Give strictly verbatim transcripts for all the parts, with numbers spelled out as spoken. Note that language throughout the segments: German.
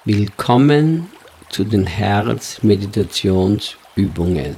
Willkommen zu den Herzmeditationsübungen.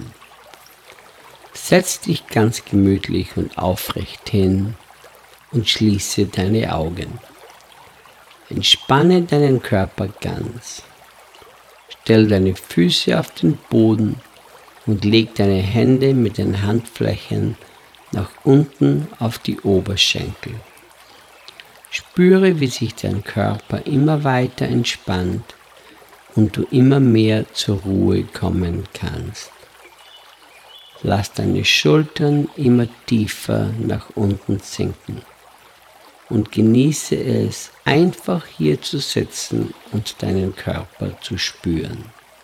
Setz dich ganz gemütlich und aufrecht hin und schließe deine Augen. Entspanne deinen Körper ganz. Stell deine Füße auf den Boden und leg deine Hände mit den Handflächen nach unten auf die Oberschenkel. Spüre, wie sich dein Körper immer weiter entspannt und du immer mehr zur Ruhe kommen kannst. Lass deine Schultern immer tiefer nach unten sinken und genieße es, einfach hier zu sitzen und deinen Körper zu spüren.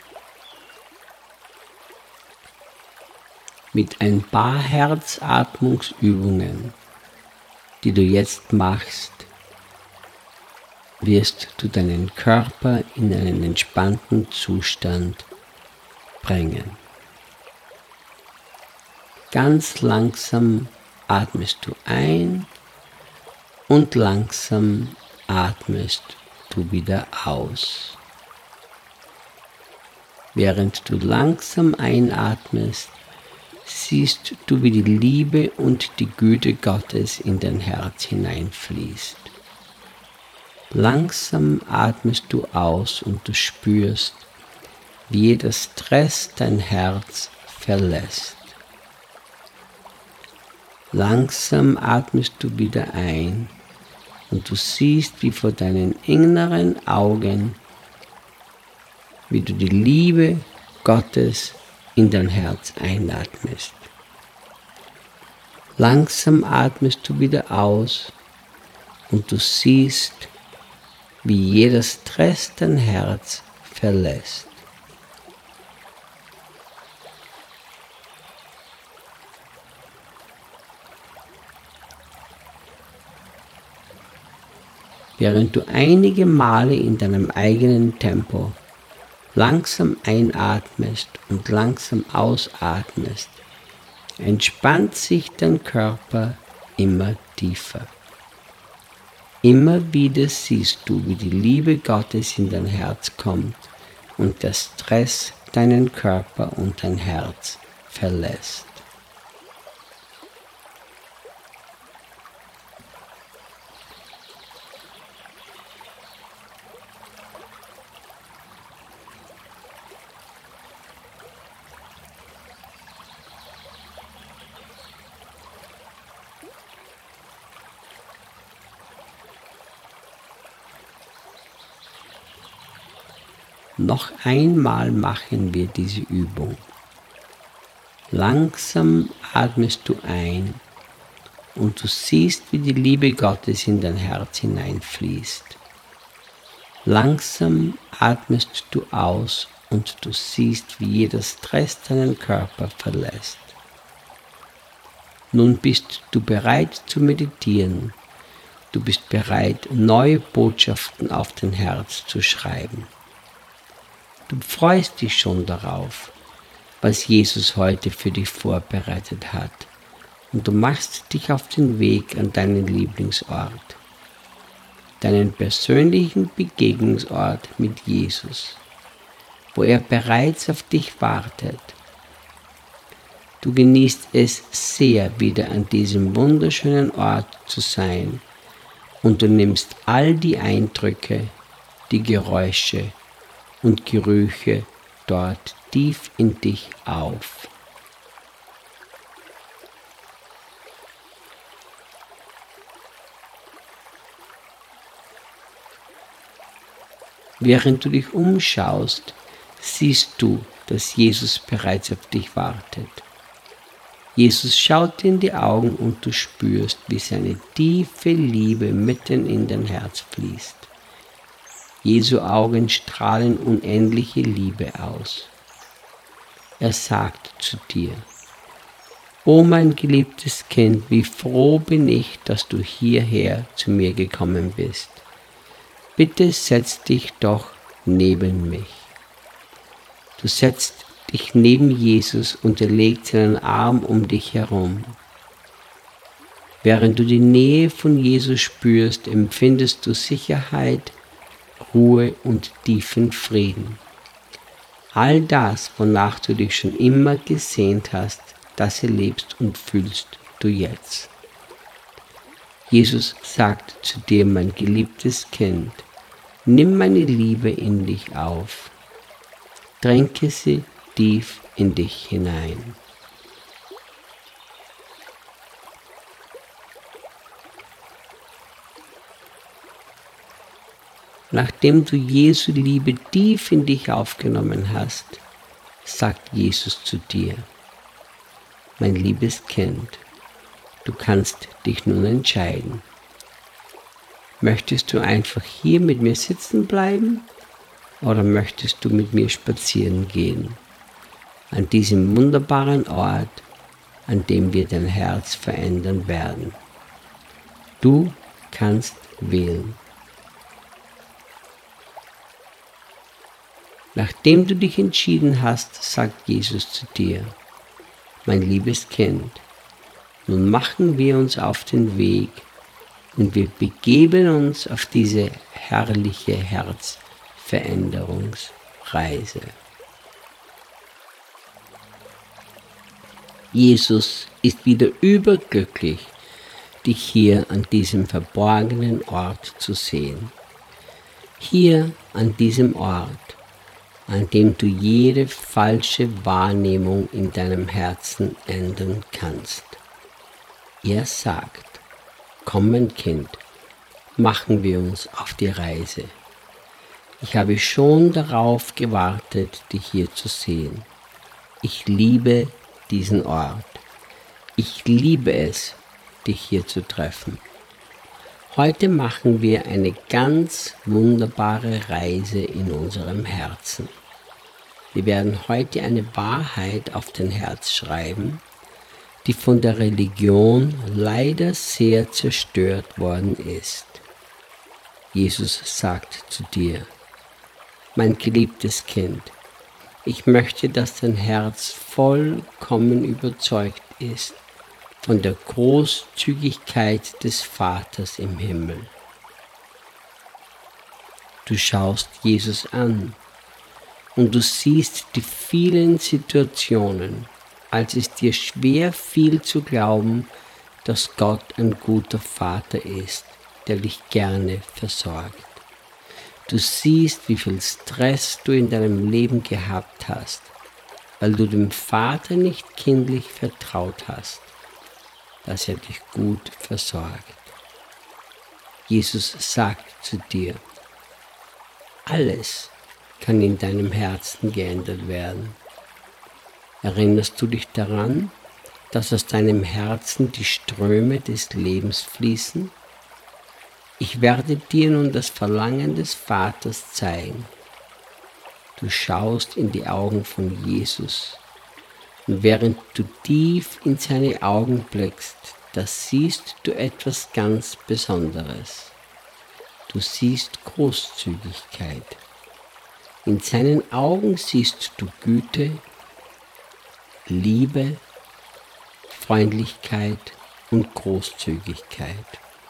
Mit ein paar Herzatmungsübungen, die du jetzt machst, wirst du deinen Körper in einen entspannten Zustand bringen. Ganz langsam atmest du ein und langsam atmest du wieder aus. Während du langsam einatmest, siehst du, wie die Liebe und die Güte Gottes in dein Herz hineinfließt. Langsam atmest du aus und du spürst, wie jeder Stress dein Herz verlässt. Langsam atmest du wieder ein und du siehst, wie vor deinen inneren Augen, wie du die Liebe Gottes in dein Herz einatmest. Langsam atmest du wieder aus und du siehst, wie jeder Stress dein Herz verlässt. Während du einige Male in deinem eigenen Tempo langsam einatmest und langsam ausatmest, entspannt sich dein Körper immer tiefer. Immer wieder siehst du, wie die Liebe Gottes in dein Herz kommt und der Stress deinen Körper und dein Herz verlässt. Noch einmal machen wir diese Übung. Langsam atmest du ein und du siehst, wie die Liebe Gottes in dein Herz hineinfließt. Langsam atmest du aus und du siehst, wie jeder Stress deinen Körper verlässt. Nun bist du bereit zu meditieren. Du bist bereit, neue Botschaften auf dein Herz zu schreiben. Du freust dich schon darauf, was Jesus heute für dich vorbereitet hat, und du machst dich auf den Weg an deinen Lieblingsort, deinen persönlichen Begegnungsort mit Jesus, wo er bereits auf dich wartet. Du genießt es sehr, wieder an diesem wunderschönen Ort zu sein, und du nimmst all die Eindrücke, die Geräusche und Gerüche dort tief in dich auf. Während du dich umschaust, siehst du, dass Jesus bereits auf dich wartet. Jesus schaut dir in die Augen und du spürst, wie seine tiefe Liebe mitten in dein Herz fließt. Jesu Augen strahlen unendliche Liebe aus. Er sagt zu dir: O mein geliebtes Kind, wie froh bin ich, dass du hierher zu mir gekommen bist. Bitte setz dich doch neben mich. Du setzt dich neben Jesus und er legt seinen Arm um dich herum. Während du die Nähe von Jesus spürst, empfindest du Sicherheit, Ruhe und tiefen Frieden. All das, wonach du dich schon immer gesehnt hast, das erlebst und fühlst du jetzt. Jesus sagt zu dir, mein geliebtes Kind, nimm meine Liebe in dich auf, tränke sie tief in dich hinein. Nachdem du Jesu Liebe tief in dich aufgenommen hast, sagt Jesus zu dir, mein liebes Kind, du kannst dich nun entscheiden. Möchtest du einfach hier mit mir sitzen bleiben oder möchtest du mit mir spazieren gehen? An diesem wunderbaren Ort, an dem wir dein Herz verändern werden. Du kannst wählen. Nachdem du dich entschieden hast, sagt Jesus zu dir, mein liebes Kind, nun machen wir uns auf den Weg und wir begeben uns auf diese herrliche Herzveränderungsreise. Jesus ist wieder überglücklich, dich hier an diesem verborgenen Ort zu sehen. Hier an diesem Ort, an dem du jede falsche Wahrnehmung in deinem Herzen ändern kannst. Er sagt, komm mein Kind, machen wir uns auf die Reise. Ich habe schon darauf gewartet, dich hier zu sehen. Ich liebe diesen Ort. Ich liebe es, dich hier zu treffen. Heute machen wir eine ganz wunderbare Reise in unserem Herzen. Wir werden heute eine Wahrheit auf dein Herz schreiben, die von der Religion leider sehr zerstört worden ist. Jesus sagt zu dir, mein geliebtes Kind, ich möchte, dass dein Herz vollkommen überzeugt ist von der Großzügigkeit des Vaters im Himmel. Du schaust Jesus an und du siehst die vielen Situationen, als es dir schwer fiel zu glauben, dass Gott ein guter Vater ist, der dich gerne versorgt. Du siehst, wie viel Stress du in deinem Leben gehabt hast, weil du dem Vater nicht kindlich vertraut hast, dass er dich gut versorgt. Jesus sagt zu dir, alles kann in deinem Herzen geändert werden. Erinnerst du dich daran, dass aus deinem Herzen die Ströme des Lebens fließen? Ich werde dir nun das Verlangen des Vaters zeigen. Du schaust in die Augen von Jesus. Und während du tief in seine Augen blickst, da siehst du etwas ganz Besonderes. Du siehst Großzügigkeit. In seinen Augen siehst du Güte, Liebe, Freundlichkeit und Großzügigkeit.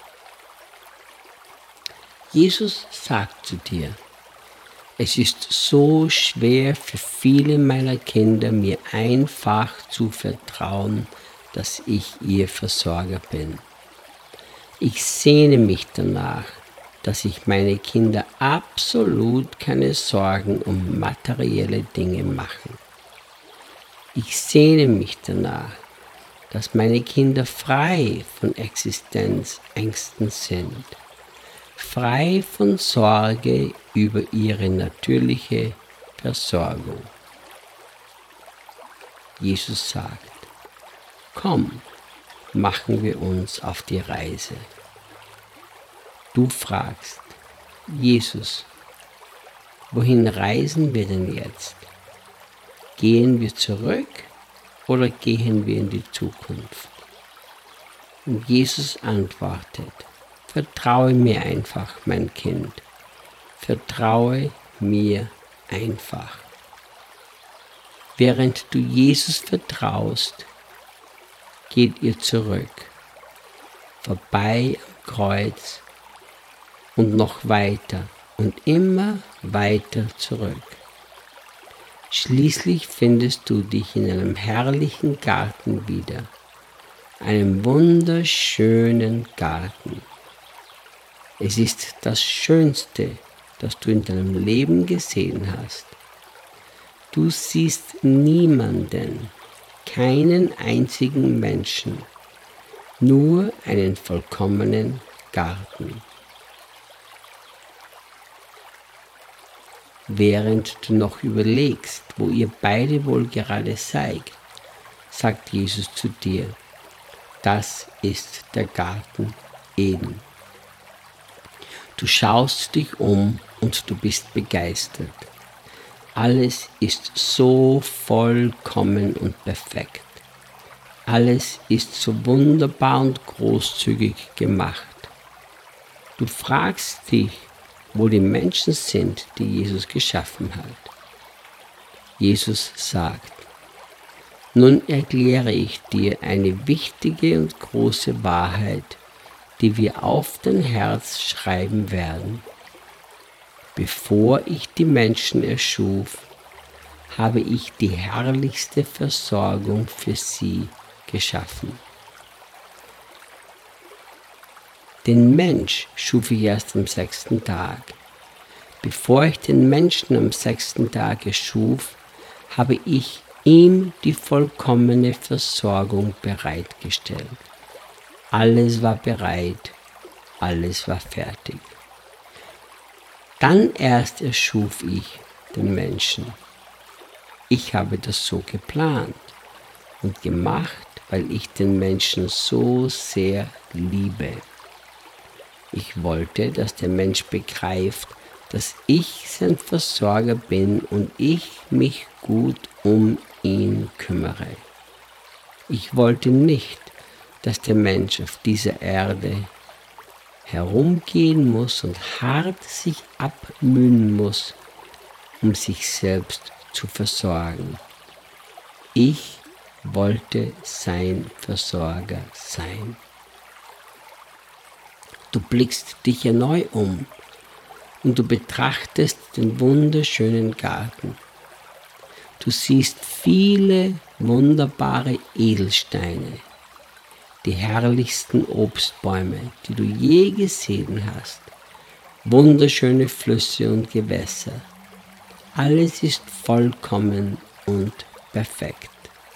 Jesus sagt zu dir, es ist so schwer für viele meiner Kinder, mir einfach zu vertrauen, dass ich ihr Versorger bin. Ich sehne mich danach, dass sich meine Kinder absolut keine Sorgen um materielle Dinge machen. Ich sehne mich danach, dass meine Kinder frei von Existenzängsten sind, frei von Sorge über ihre natürliche Versorgung. Jesus sagt, komm, machen wir uns auf die Reise. Du fragst, Jesus, wohin reisen wir denn jetzt? Gehen wir zurück oder gehen wir in die Zukunft? Und Jesus antwortet, vertraue mir einfach, mein Kind. Vertraue mir einfach. Während du Jesus vertraust, geht ihr zurück, vorbei am Kreuz und noch weiter und immer weiter zurück. Schließlich findest du dich in einem herrlichen Garten wieder, einem wunderschönen Garten. Es ist das Schönste, das du in deinem Leben gesehen hast. Du siehst niemanden, keinen einzigen Menschen, nur einen vollkommenen Garten. Während du noch überlegst, wo ihr beide wohl gerade seid, sagt Jesus zu dir, das ist der Garten Eden. Du schaust dich um und du bist begeistert. Alles ist so vollkommen und perfekt. Alles ist so wunderbar und großzügig gemacht. Du fragst dich, wo die Menschen sind, die Jesus geschaffen hat. Jesus sagt, nun erkläre ich dir eine wichtige und große Wahrheit, die wir auf dein Herz schreiben werden. Bevor ich die Menschen erschuf, habe ich die herrlichste Versorgung für sie geschaffen. Den Mensch schuf ich erst am sechsten Tag. Bevor ich den Menschen am sechsten Tag erschuf, habe ich ihm die vollkommene Versorgung bereitgestellt. Alles war bereit, alles war fertig. Dann erst erschuf ich den Menschen. Ich habe das so geplant und gemacht, weil ich den Menschen so sehr liebe. Ich wollte, dass der Mensch begreift, dass ich sein Versorger bin und ich mich gut um ihn kümmere. Ich wollte nicht, dass der Mensch auf dieser Erde herumgehen muss und hart sich abmühen muss, um sich selbst zu versorgen. Ich wollte sein Versorger sein. Du blickst dich erneut um und du betrachtest den wunderschönen Garten. Du siehst viele wunderbare Edelsteine, die herrlichsten Obstbäume, die du je gesehen hast, wunderschöne Flüsse und Gewässer. Alles ist vollkommen und perfekt.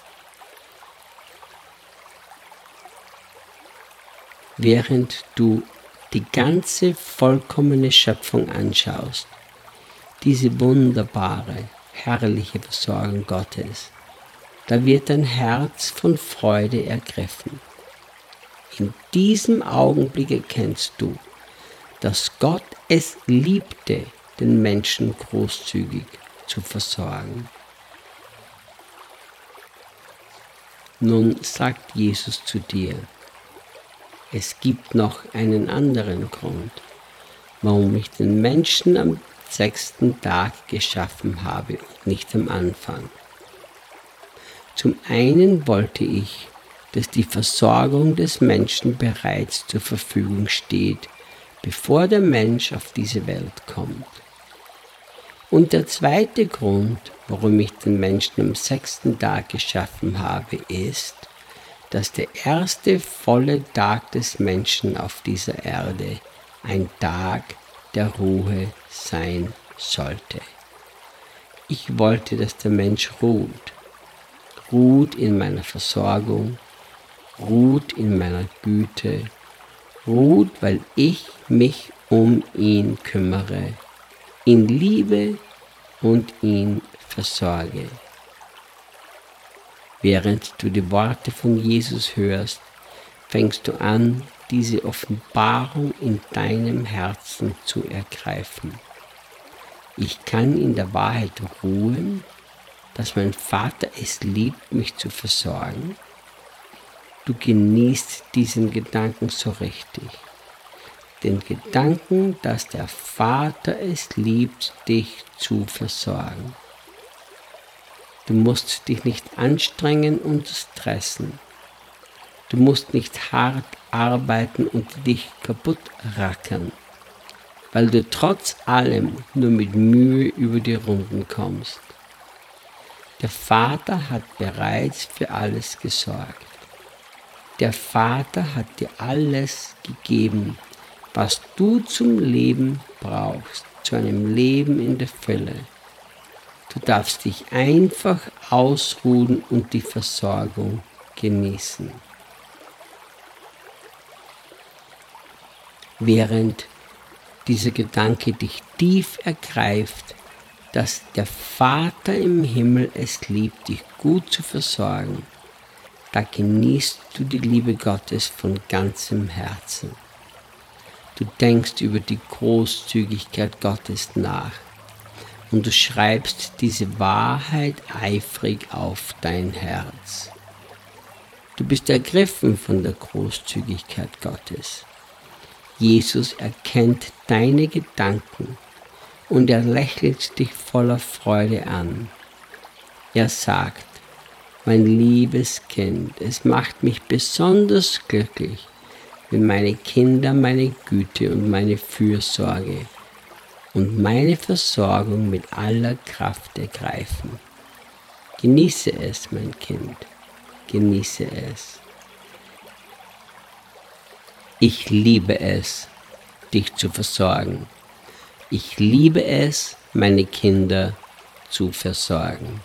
Während du die ganze vollkommene Schöpfung anschaust, diese wunderbare, herrliche Versorgung Gottes, da wird dein Herz von Freude ergriffen. In diesem Augenblick erkennst du, dass Gott es liebte, den Menschen großzügig zu versorgen. Nun sagt Jesus zu dir, es gibt noch einen anderen Grund, warum ich den Menschen am sechsten Tag geschaffen habe und nicht am Anfang. Zum einen wollte ich, dass die Versorgung des Menschen bereits zur Verfügung steht, bevor der Mensch auf diese Welt kommt. Und der zweite Grund, warum ich den Menschen am sechsten Tag geschaffen habe, ist, dass der erste volle Tag des Menschen auf dieser Erde ein Tag der Ruhe sein sollte. Ich wollte, dass der Mensch ruht, ruht in meiner Versorgung, ruht in meiner Güte, ruht, weil ich mich um ihn kümmere, ihn liebe und ihn versorge. Während du die Worte von Jesus hörst, fängst du an, diese Offenbarung in deinem Herzen zu ergreifen. Ich kann in der Wahrheit ruhen, dass mein Vater es liebt, mich zu versorgen. Du genießt diesen Gedanken so richtig. Den Gedanken, dass der Vater es liebt, dich zu versorgen. Du musst dich nicht anstrengen und stressen. Du musst nicht hart arbeiten und dich kaputt rackern. weil du trotz allem nur mit Mühe über die Runden kommst. Der Vater hat bereits für alles gesorgt. Der Vater hat dir alles gegeben, was du zum Leben brauchst, zu einem Leben in der Fülle. Du darfst dich einfach ausruhen und die Versorgung genießen. Während dieser Gedanke dich tief ergreift, dass der Vater im Himmel es liebt, dich gut zu versorgen, da genießt du die Liebe Gottes von ganzem Herzen. Du denkst über die Großzügigkeit Gottes nach und du schreibst diese Wahrheit eifrig auf dein Herz. Du bist ergriffen von der Großzügigkeit Gottes. Jesus erkennt deine Gedanken und er lächelt dich voller Freude an. Er sagt: Mein liebes Kind, es macht mich besonders glücklich, wenn meine Kinder meine Güte und meine Fürsorge und meine Versorgung mit aller Kraft ergreifen. Genieße es, mein Kind, genieße es. Ich liebe es, dich zu versorgen. Ich liebe es, meine Kinder zu versorgen.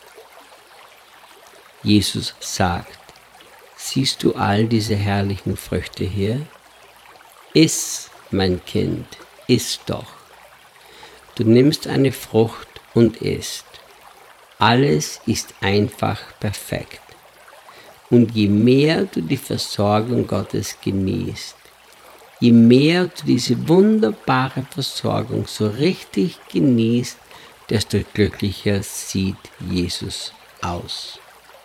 Jesus sagt: Siehst du all diese herrlichen Früchte hier? Iss, mein Kind, iss doch. Du nimmst eine Frucht und isst. Alles ist einfach perfekt. Und je mehr du die Versorgung Gottes genießt, je mehr du diese wunderbare Versorgung so richtig genießt, desto glücklicher sieht Jesus aus.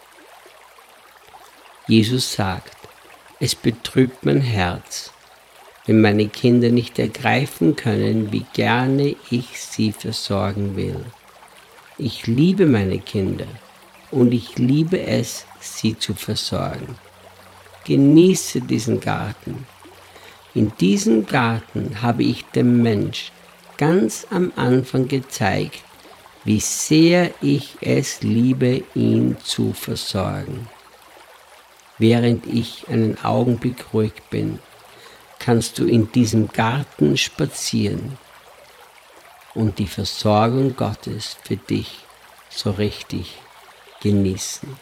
Jesus sagt: Es betrübt mein Herz, wenn meine Kinder nicht ergreifen können, wie gerne ich sie versorgen will. Ich liebe meine Kinder und ich liebe es, sie zu versorgen. Genieße diesen Garten. In diesem Garten habe ich dem Mensch ganz am Anfang gezeigt, wie sehr ich es liebe, ihn zu versorgen. Während ich einen Augenblick ruhig bin, kannst du in diesem Garten spazieren und die Versorgung Gottes für dich so richtig genießen.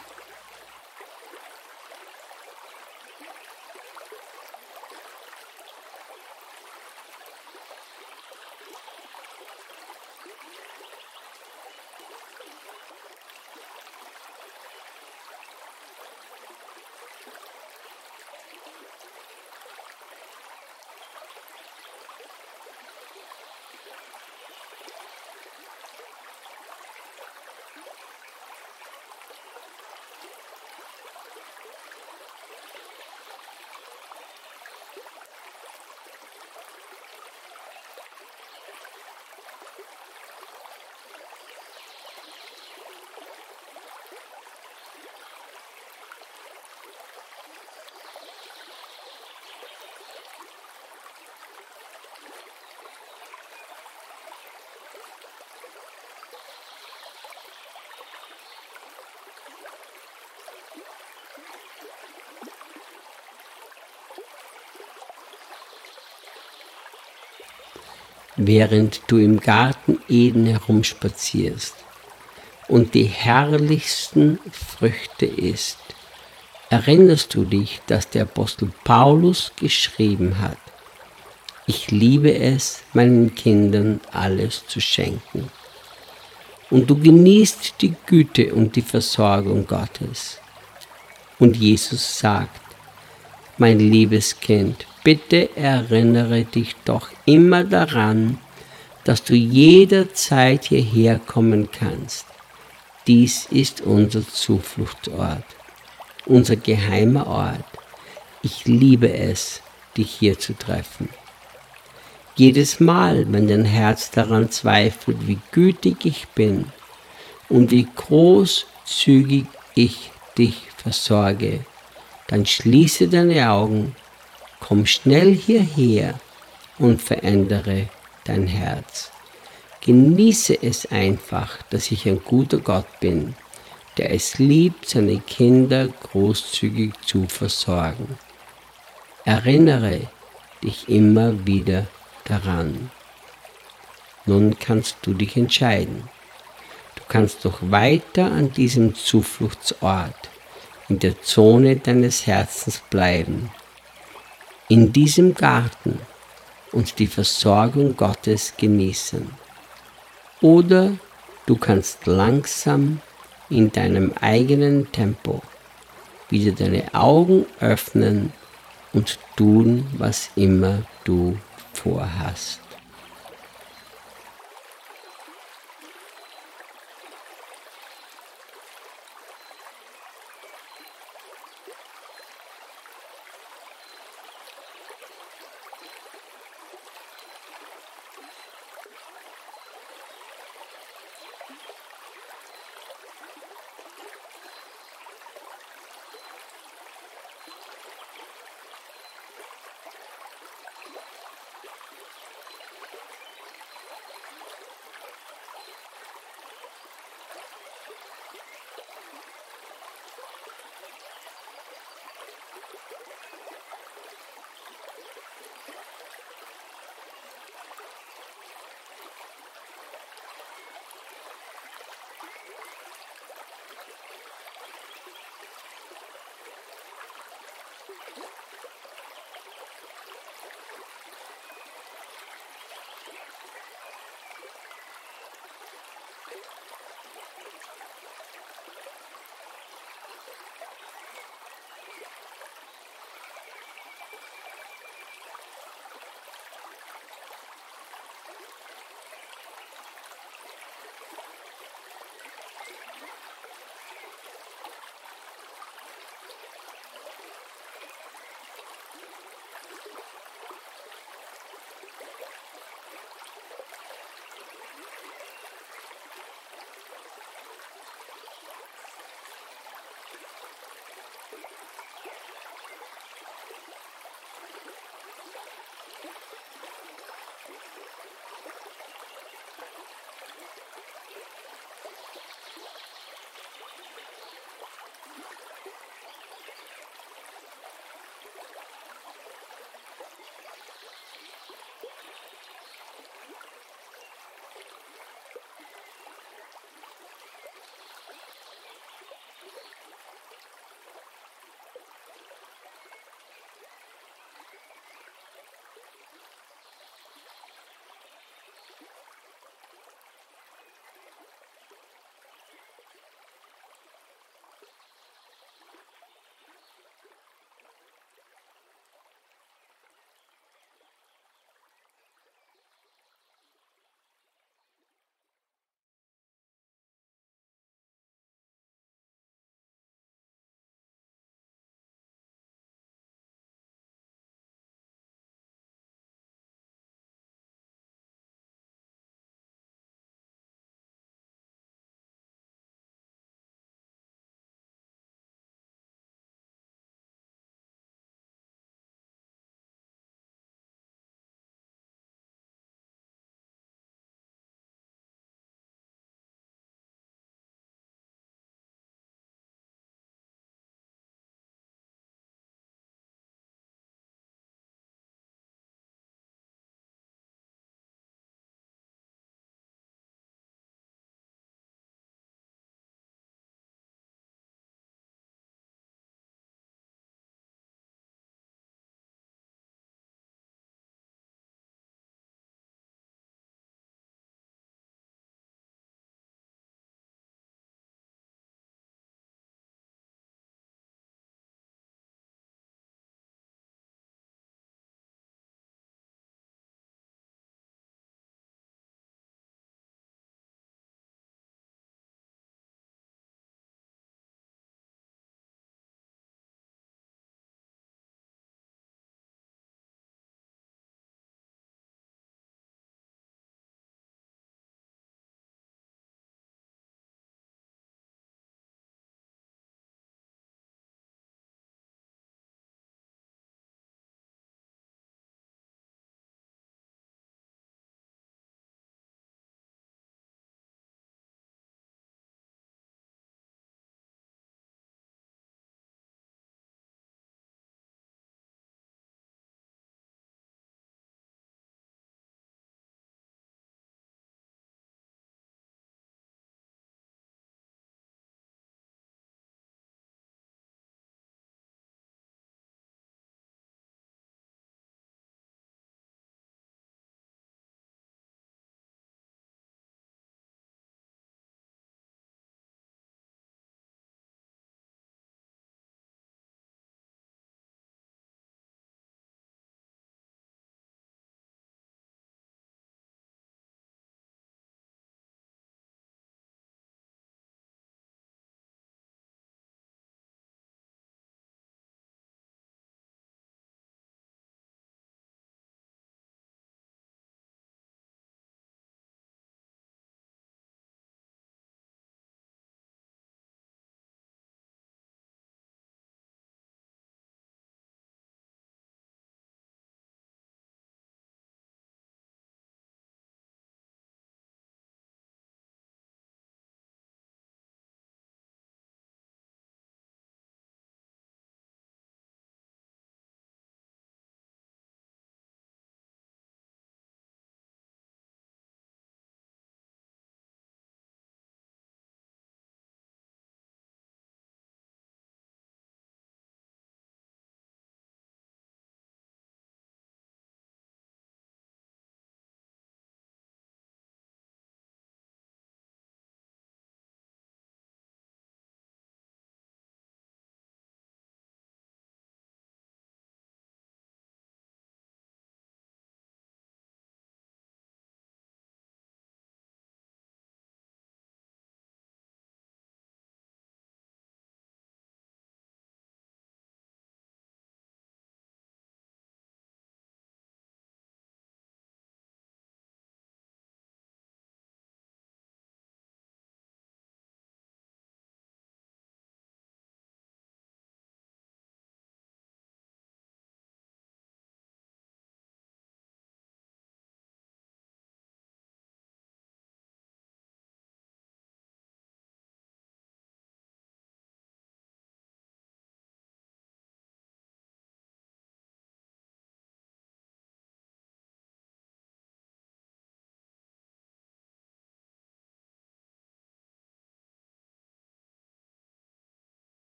Während du im Garten Eden herumspazierst und die herrlichsten Früchte isst, erinnerst du dich, dass der Apostel Paulus geschrieben hat: Ich liebe es, meinen Kindern alles zu schenken. Und du genießt die Güte und die Versorgung Gottes. Und Jesus sagt: Mein liebes Kind, bitte erinnere dich doch immer daran, dass du jederzeit hierher kommen kannst. Dies ist unser Zufluchtsort, unser geheimer Ort. Ich liebe es, dich hier zu treffen. Jedes Mal, wenn dein Herz daran zweifelt, wie gütig ich bin und wie großzügig ich dich versorge, dann schließe deine Augen, komm schnell hierher und verändere dein Herz. Genieße es einfach, dass ich ein guter Gott bin, der es liebt, seine Kinder großzügig zu versorgen. Erinnere dich immer wieder daran. Nun kannst du dich entscheiden. Du kannst doch weiter an diesem Zufluchtsort, in der Zone deines Herzens bleiben, in diesem Garten und die Versorgung Gottes genießen. Oder du kannst langsam in deinem eigenen Tempo wieder deine Augen öffnen und tun, was immer du vorhast.